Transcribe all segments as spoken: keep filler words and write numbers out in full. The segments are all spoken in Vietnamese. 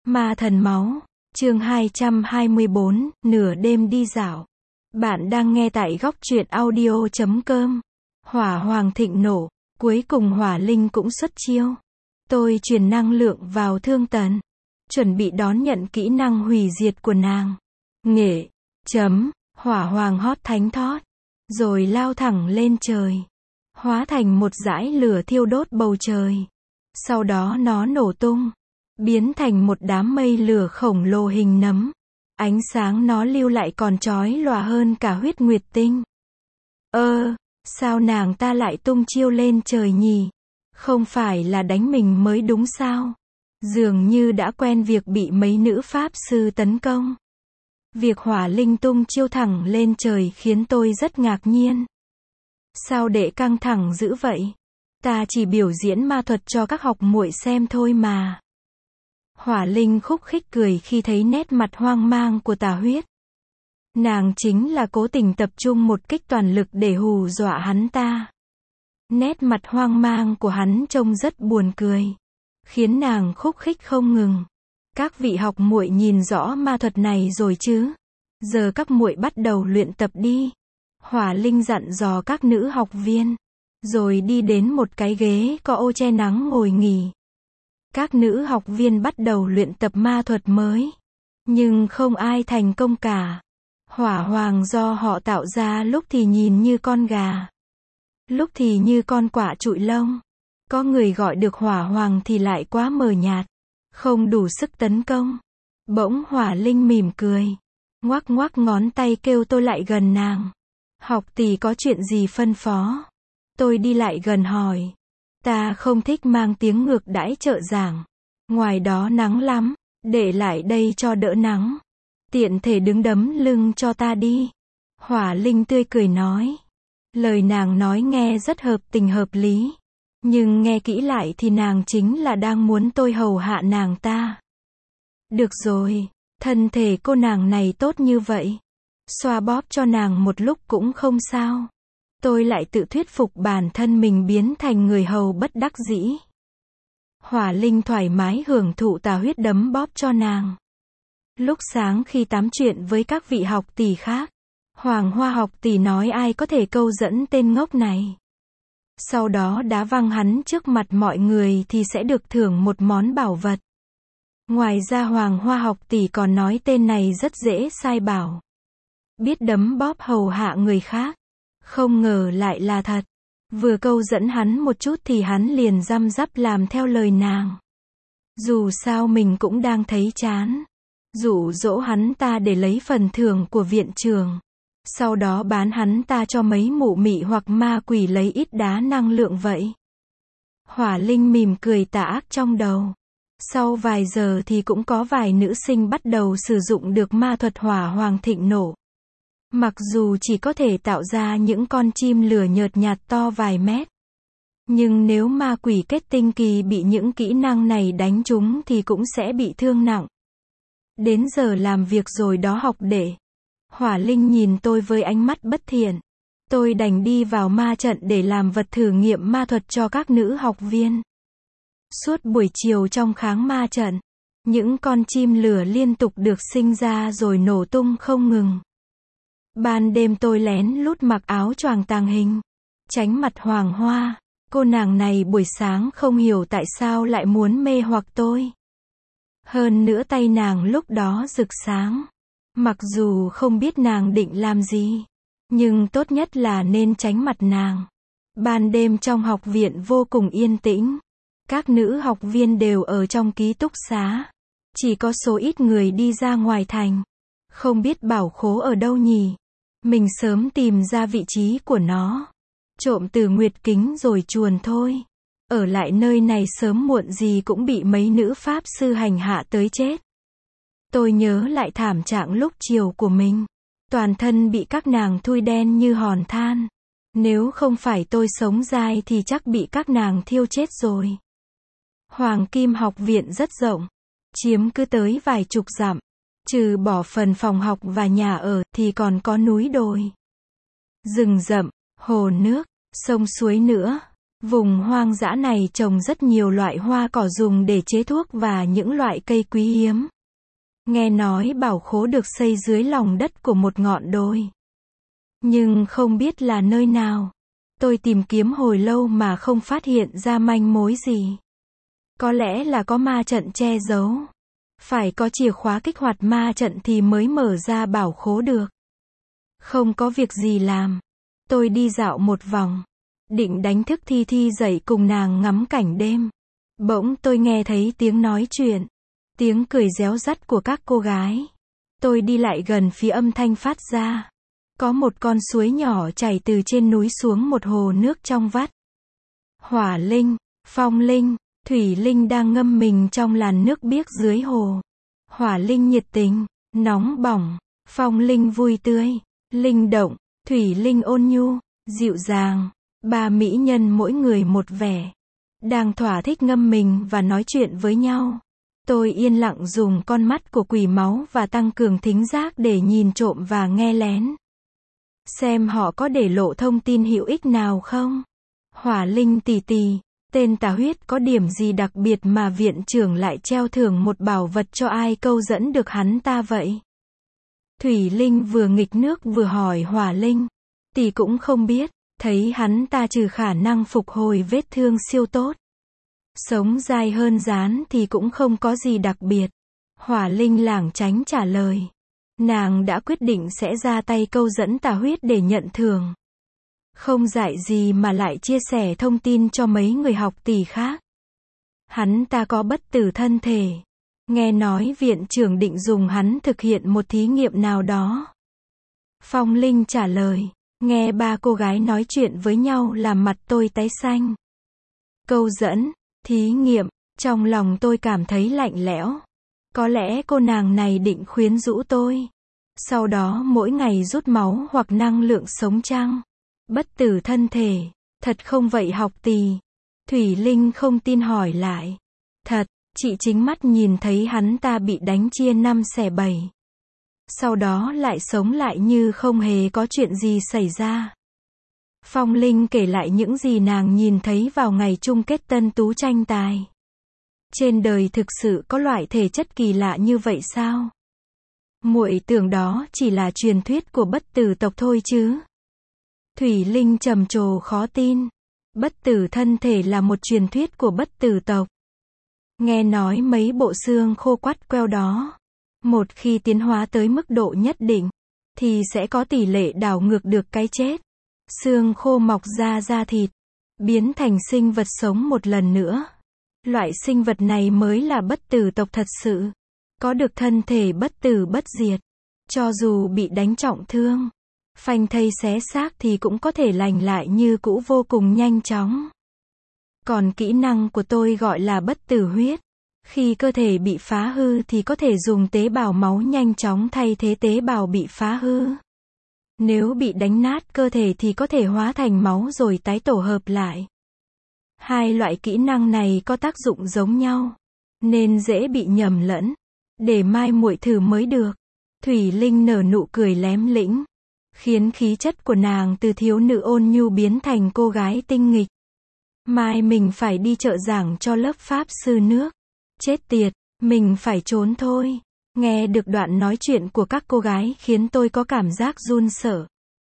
Ma thần máu, chương hai trăm hai mươi bốn, nửa đêm đi dạo. Bạn đang nghe tại góc truyện audio chấm com. Hỏa hoàng thịnh nộ, cuối cùng hỏa linh cũng xuất chiêu. Tôi truyền năng lượng vào thương tần, chuẩn bị đón nhận kỹ năng hủy diệt của nàng. Nghệ, chấm, hỏa hoàng hót thánh thót, rồi lao thẳng lên trời, hóa thành một dải lửa thiêu đốt bầu trời. Sau đó nó nổ tung, biến thành một đám mây lửa khổng lồ hình nấm. Ánh sáng nó lưu lại còn chói lòa hơn cả huyết nguyệt tinh. Ơ, sao nàng ta lại tung chiêu lên trời nhỉ? Không phải là đánh mình mới đúng sao? Dường như đã quen việc bị mấy nữ pháp sư tấn công. Việc hỏa linh tung chiêu thẳng lên trời khiến tôi rất ngạc nhiên. Sao đệ căng thẳng dữ vậy? Ta chỉ biểu diễn ma thuật cho các học muội xem thôi mà. Hỏa linh khúc khích cười khi thấy nét mặt hoang mang của Tà Huyết. Nàng chính là cố tình tập trung một kích toàn lực để hù dọa hắn ta. Nét mặt hoang mang của hắn trông rất buồn cười, khiến nàng khúc khích không ngừng. Các vị học muội nhìn rõ ma thuật này rồi chứ? Giờ các muội bắt đầu luyện tập đi. Hỏa linh dặn dò các nữ học viên, rồi đi đến một cái ghế có ô che nắng ngồi nghỉ. Các nữ học viên bắt đầu luyện tập ma thuật mới, nhưng không ai thành công cả. Hỏa hoàng do họ tạo ra lúc thì nhìn như con gà, lúc thì như con quạ trụi lông. Có người gọi được hỏa hoàng thì lại quá mờ nhạt, không đủ sức tấn công. Bỗng hỏa linh mỉm cười, ngoắc ngoắc ngón tay kêu tôi lại gần nàng. Học tỷ có chuyện gì phân phó? Tôi đi lại gần hỏi. Ta không thích mang tiếng ngược đãi trợ giảng. Ngoài đó nắng lắm, để lại đây cho đỡ nắng. Tiện thể đứng đấm lưng cho ta đi. Hỏa linh tươi cười nói. Lời nàng nói nghe rất hợp tình hợp lý. Nhưng nghe kỹ lại thì nàng chính là đang muốn tôi hầu hạ nàng ta. Được rồi, thân thể cô nàng này tốt như vậy. Xoa bóp cho nàng một lúc cũng không sao. Tôi lại tự thuyết phục bản thân mình biến thành người hầu bất đắc dĩ. Hỏa linh thoải mái hưởng thụ Tà Huyết đấm bóp cho nàng. Lúc sáng khi tám chuyện với các vị học tỷ khác, Hoàng Hoa học tỷ nói ai có thể câu dẫn tên ngốc này. Sau đó đá văng hắn trước mặt mọi người thì sẽ được thưởng một món bảo vật. Ngoài ra Hoàng Hoa học tỷ còn nói tên này rất dễ sai bảo, biết đấm bóp hầu hạ người khác. Không ngờ lại là thật. Vừa câu dẫn hắn một chút thì hắn liền răm rắp làm theo lời nàng. Dù sao mình cũng đang thấy chán. Dụ dỗ hắn ta để lấy phần thưởng của viện trường. Sau đó bán hắn ta cho mấy mụ mị hoặc ma quỷ lấy ít đá năng lượng vậy. Hỏa linh mỉm cười tà ác trong đầu. Sau vài giờ thì cũng có vài nữ sinh bắt đầu sử dụng được ma thuật hỏa hoàng thịnh nộ. Mặc dù chỉ có thể tạo ra những con chim lửa nhợt nhạt to vài mét. Nhưng nếu ma quỷ kết tinh kỳ bị những kỹ năng này đánh trúng thì cũng sẽ bị thương nặng. Đến giờ làm việc rồi đó học đệ. Hỏa linh nhìn tôi với ánh mắt bất thiện. Tôi đành đi vào ma trận để làm vật thử nghiệm ma thuật cho các nữ học viên. Suốt buổi chiều trong kháng ma trận, những con chim lửa liên tục được sinh ra rồi nổ tung không ngừng. Ban đêm tôi lén lút mặc áo choàng tàng hình, tránh mặt Hoàng Hoa. Cô nàng này buổi sáng không hiểu tại sao lại muốn mê hoặc tôi. Hơn nữa tay nàng lúc đó rực sáng. Mặc dù không biết nàng định làm gì, nhưng tốt nhất là nên tránh mặt nàng. Ban đêm trong học viện vô cùng yên tĩnh. Các nữ học viên đều ở trong ký túc xá. Chỉ có số ít người đi ra ngoài thành. Không biết bảo khố ở đâu nhỉ? Mình sớm tìm ra vị trí của nó. Trộm từ nguyệt kính rồi chuồn thôi. Ở lại nơi này sớm muộn gì cũng bị mấy nữ pháp sư hành hạ tới chết. Tôi nhớ lại thảm trạng lúc chiều của mình. Toàn thân bị các nàng thui đen như hòn than. Nếu không phải tôi sống dai thì chắc bị các nàng thiêu chết rồi. Hoàng Kim học viện rất rộng, chiếm cứ tới vài chục dặm. Trừ bỏ phần phòng học và nhà ở, thì còn có núi đồi, rừng rậm, hồ nước, sông suối nữa. Vùng hoang dã này trồng rất nhiều loại hoa cỏ dùng để chế thuốc và những loại cây quý hiếm. Nghe nói bảo khố được xây dưới lòng đất của một ngọn đồi. Nhưng không biết là nơi nào. Tôi tìm kiếm hồi lâu mà không phát hiện ra manh mối gì. Có lẽ là có ma trận che giấu. Phải có chìa khóa kích hoạt ma trận thì mới mở ra bảo khố được. Không có việc gì làm. Tôi đi dạo một vòng. Định đánh thức Thi Thi dậy cùng nàng ngắm cảnh đêm. Bỗng tôi nghe thấy tiếng nói chuyện. Tiếng cười réo rắt của các cô gái. Tôi đi lại gần phía âm thanh phát ra. Có một con suối nhỏ chảy từ trên núi xuống một hồ nước trong vắt. Hỏa linh, phong linh, thủy linh đang ngâm mình trong làn nước biếc dưới hồ. Hỏa linh nhiệt tình, nóng bỏng, phong linh vui tươi, linh động, thủy linh ôn nhu, dịu dàng. Ba mỹ nhân mỗi người một vẻ. Đang thỏa thích ngâm mình và nói chuyện với nhau. Tôi yên lặng dùng con mắt của quỷ máu và tăng cường thính giác để nhìn trộm và nghe lén. Xem họ có để lộ thông tin hữu ích nào không? Hỏa linh tỷ tỷ, tên tà huyết có điểm gì đặc biệt mà viện trưởng lại treo thưởng một bảo vật cho ai câu dẫn được hắn ta vậy? Thủy linh vừa nghịch nước vừa hỏi hỏa linh. Tỷ cũng không biết, thấy hắn ta trừ khả năng phục hồi vết thương siêu tốt. Sống dài hơn rán thì cũng không có gì đặc biệt. Hỏa linh lảng tránh trả lời. Nàng đã quyết định sẽ ra tay câu dẫn tà huyết để nhận thưởng. Không dại gì mà lại chia sẻ thông tin cho mấy người học tỷ khác. Hắn ta có bất tử thân thể. Nghe nói viện trưởng định dùng hắn thực hiện một thí nghiệm nào đó. Phong linh trả lời. Nghe ba cô gái nói chuyện với nhau làm mặt tôi tái xanh. Câu dẫn, thí nghiệm, trong lòng tôi cảm thấy lạnh lẽo. Có lẽ cô nàng này định khuyến rũ tôi. Sau đó mỗi ngày rút máu hoặc năng lượng sống chăng? Bất tử thân thể, thật không vậy học tỷ? Thủy linh không tin hỏi lại. Thật, chị chính mắt nhìn thấy hắn ta bị đánh chia năm xẻ bảy. Sau đó lại sống lại như không hề có chuyện gì xảy ra. Phong linh kể lại những gì nàng nhìn thấy vào ngày chung kết tân tú tranh tài. Trên đời thực sự có loại thể chất kỳ lạ như vậy sao? Muội tưởng đó chỉ là truyền thuyết của bất tử tộc thôi chứ. Thủy linh trầm trồ khó tin. Bất tử thân thể là một truyền thuyết của bất tử tộc. Nghe nói mấy bộ xương khô quắt queo đó. Một khi tiến hóa tới mức độ nhất định, thì sẽ có tỷ lệ đảo ngược được cái chết. Xương khô mọc ra da thịt, biến thành sinh vật sống một lần nữa. Loại sinh vật này mới là bất tử tộc thật sự. Có được thân thể bất tử bất diệt. Cho dù bị đánh trọng thương, phanh thây xé xác thì cũng có thể lành lại như cũ vô cùng nhanh chóng. Còn kỹ năng của tôi gọi là bất tử huyết. Khi cơ thể bị phá hư thì có thể dùng tế bào máu nhanh chóng thay thế tế bào bị phá hư. Nếu bị đánh nát cơ thể thì có thể hóa thành máu rồi tái tổ hợp lại. Hai loại kỹ năng này có tác dụng giống nhau, nên dễ bị nhầm lẫn. Để mai muội thử mới được. Thủy linh nở nụ cười lém lĩnh, khiến khí chất của nàng từ thiếu nữ ôn nhu biến thành cô gái tinh nghịch. Mai mình phải đi trợ giảng cho lớp pháp sư nước. Chết tiệt, mình phải trốn thôi. Nghe được đoạn nói chuyện của các cô gái khiến tôi có cảm giác run sợ.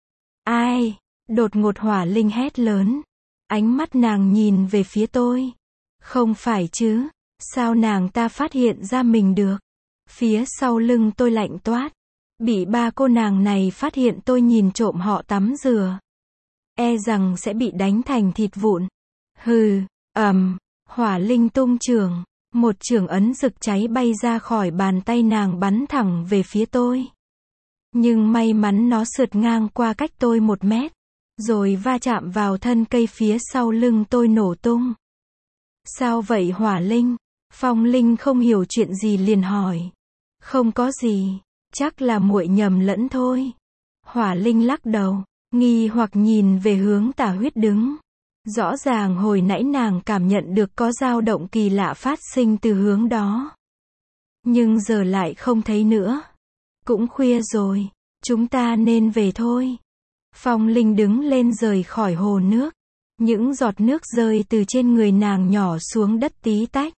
Ai? Đột ngột hỏa linh hét lớn. Ánh mắt nàng nhìn về phía tôi. Không phải chứ, sao nàng ta phát hiện ra mình được? Phía sau lưng tôi lạnh toát. Bị ba cô nàng này phát hiện tôi nhìn trộm họ tắm rửa. E rằng sẽ bị đánh thành thịt vụn. Hừ, ầm, hỏa linh tung chưởng. Một chưởng ấn rực cháy bay ra khỏi bàn tay nàng bắn thẳng về phía tôi. Nhưng may mắn nó sượt ngang qua cách tôi một mét. Rồi va chạm vào thân cây phía sau lưng tôi nổ tung. Sao vậy hỏa linh? Phong linh không hiểu chuyện gì liền hỏi. Không có gì, chắc là muội nhầm lẫn thôi. Hỏa linh lắc đầu, nghi hoặc nhìn về hướng tà huyết đứng. Rõ ràng hồi nãy nàng cảm nhận được có dao động kỳ lạ phát sinh từ hướng đó. Nhưng giờ lại không thấy nữa. Cũng khuya rồi, chúng ta nên về thôi. Phong linh đứng lên rời khỏi hồ nước. Những giọt nước rơi từ trên người nàng nhỏ xuống đất tí tách.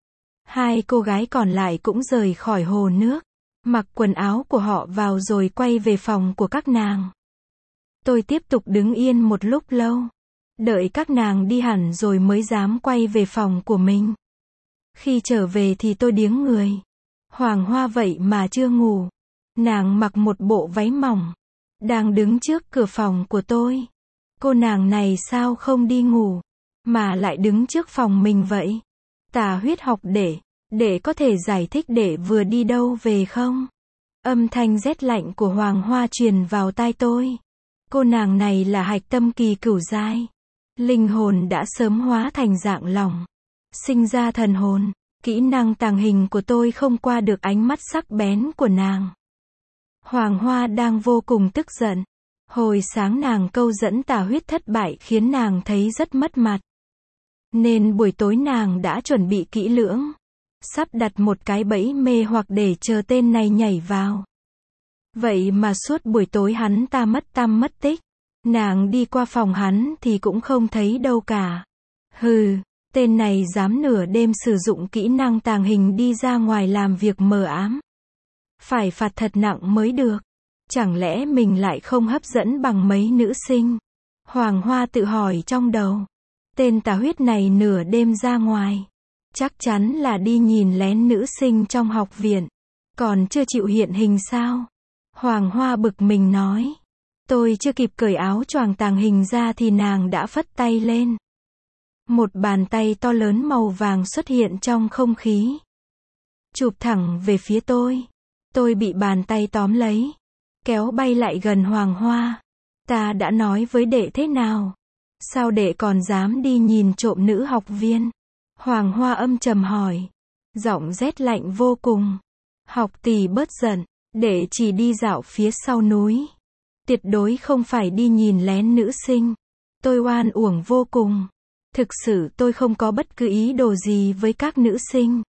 Hai cô gái còn lại cũng rời khỏi hồ nước, mặc quần áo của họ vào rồi quay về phòng của các nàng. Tôi tiếp tục đứng yên một lúc lâu, đợi các nàng đi hẳn rồi mới dám quay về phòng của mình. Khi trở về thì tôi điếng người. Hoàng Hoa vậy mà chưa ngủ. Nàng mặc một bộ váy mỏng, đang đứng trước cửa phòng của tôi. Cô nàng này sao không đi ngủ, mà lại đứng trước phòng mình vậy? Tà huyết học đệ, đệ có thể giải thích đệ vừa đi đâu về không? Âm thanh rét lạnh của Hoàng Hoa truyền vào tai tôi. Cô nàng này là hạch tâm kỳ cửu giai. Linh hồn đã sớm hóa thành dạng lỏng, sinh ra thần hồn. Kỹ năng tàng hình của tôi không qua được ánh mắt sắc bén của nàng. Hoàng Hoa đang vô cùng tức giận. Hồi sáng nàng câu dẫn tà huyết thất bại khiến nàng thấy rất mất mặt. Nên buổi tối nàng đã chuẩn bị kỹ lưỡng, sắp đặt một cái bẫy mê hoặc để chờ tên này nhảy vào. Vậy mà suốt buổi tối hắn ta mất tăm mất tích. Nàng đi qua phòng hắn thì cũng không thấy đâu cả. Hừ, tên này dám nửa đêm sử dụng kỹ năng tàng hình đi ra ngoài làm việc mờ ám. Phải phạt thật nặng mới được. Chẳng lẽ mình lại không hấp dẫn bằng mấy nữ sinh? Hoàng Hoa tự hỏi trong đầu. Tên tà huyết này nửa đêm ra ngoài, chắc chắn là đi nhìn lén nữ sinh trong học viện. Còn chưa chịu hiện hình sao? Hoàng Hoa bực mình nói. Tôi chưa kịp cởi áo choàng tàng hình ra thì nàng đã phất tay lên. Một bàn tay to lớn màu vàng xuất hiện trong không khí, chụp thẳng về phía tôi. Tôi bị bàn tay tóm lấy, kéo bay lại gần Hoàng Hoa. Ta đã nói với đệ thế nào? Sao đệ còn dám đi nhìn trộm nữ học viên? Hoàng Hoa âm trầm hỏi, giọng rét lạnh vô cùng. Học tỷ bớt giận, đệ chỉ đi dạo phía sau núi, tuyệt đối không phải đi nhìn lén nữ sinh. Tôi oan uổng vô cùng. Thực sự tôi không có bất cứ ý đồ gì với các nữ sinh.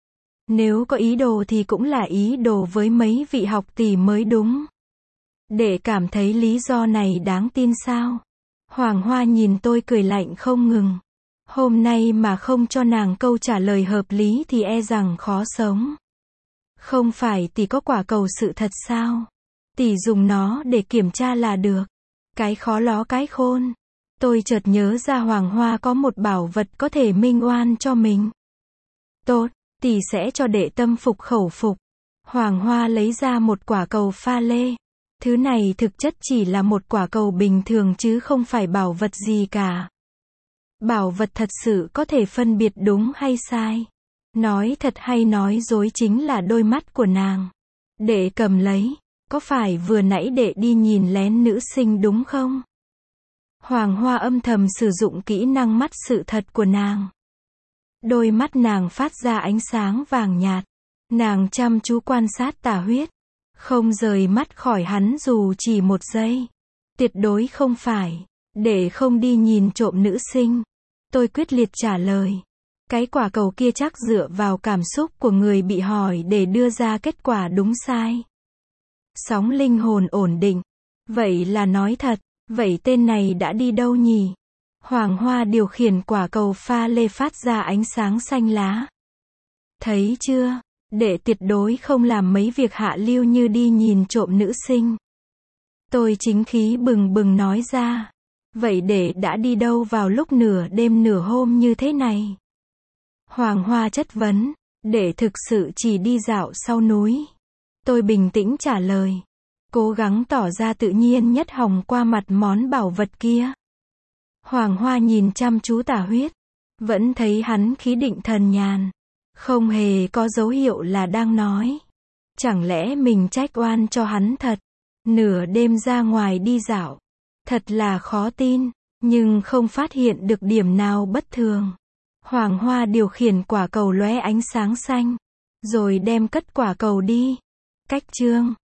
Nếu có ý đồ thì cũng là ý đồ với mấy vị học tỷ mới đúng. Đệ cảm thấy lý do này đáng tin sao? Hoàng Hoa nhìn tôi cười lạnh không ngừng. Hôm nay mà không cho nàng câu trả lời hợp lý thì e rằng khó sống. Không phải tỷ có quả cầu sự thật sao? Tỷ dùng nó để kiểm tra là được. Cái khó ló cái khôn. Tôi chợt nhớ ra Hoàng Hoa có một bảo vật có thể minh oan cho mình. Tốt, tỷ sẽ cho đệ tâm phục khẩu phục. Hoàng Hoa lấy ra một quả cầu pha lê. Thứ này thực chất chỉ là một quả cầu bình thường chứ không phải bảo vật gì cả. Bảo vật thật sự có thể phân biệt đúng hay sai. Nói thật hay nói dối chính là đôi mắt của nàng. Đệ cầm lấy. Có phải vừa nãy đệ đi nhìn lén nữ sinh đúng không? Hoàng Hoa âm thầm sử dụng kỹ năng mắt sự thật của nàng. Đôi mắt nàng phát ra ánh sáng vàng nhạt. Nàng chăm chú quan sát tà huyết, không rời mắt khỏi hắn dù chỉ một giây. Tuyệt đối không phải. Để không đi nhìn trộm nữ sinh. Tôi quyết liệt trả lời. Cái quả cầu kia chắc dựa vào cảm xúc của người bị hỏi để đưa ra kết quả đúng sai. Sóng linh hồn ổn định. Vậy là nói thật. Vậy tên này đã đi đâu nhỉ? Hoàng Hoa điều khiển quả cầu pha lê phát ra ánh sáng xanh lá. Thấy chưa? Đệ tuyệt đối không làm mấy việc hạ lưu như đi nhìn trộm nữ sinh. Tôi chính khí bừng bừng nói ra. Vậy đệ đã đi đâu vào lúc nửa đêm nửa hôm như thế này? Hoàng Hoa chất vấn. Đệ thực sự chỉ đi dạo sau núi. Tôi bình tĩnh trả lời. Cố gắng tỏ ra tự nhiên nhất hòng qua mặt món bảo vật kia. Hoàng Hoa nhìn chăm chú tà huyết. Vẫn thấy hắn khí định thần nhàn. Không hề có dấu hiệu là đang nói. Chẳng lẽ mình trách oan cho hắn thật? Nửa đêm ra ngoài đi dạo. Thật là khó tin. Nhưng không phát hiện được điểm nào bất thường. Hoàng Hoa điều khiển quả cầu lóe ánh sáng xanh. Rồi đem cất quả cầu đi. Cách chương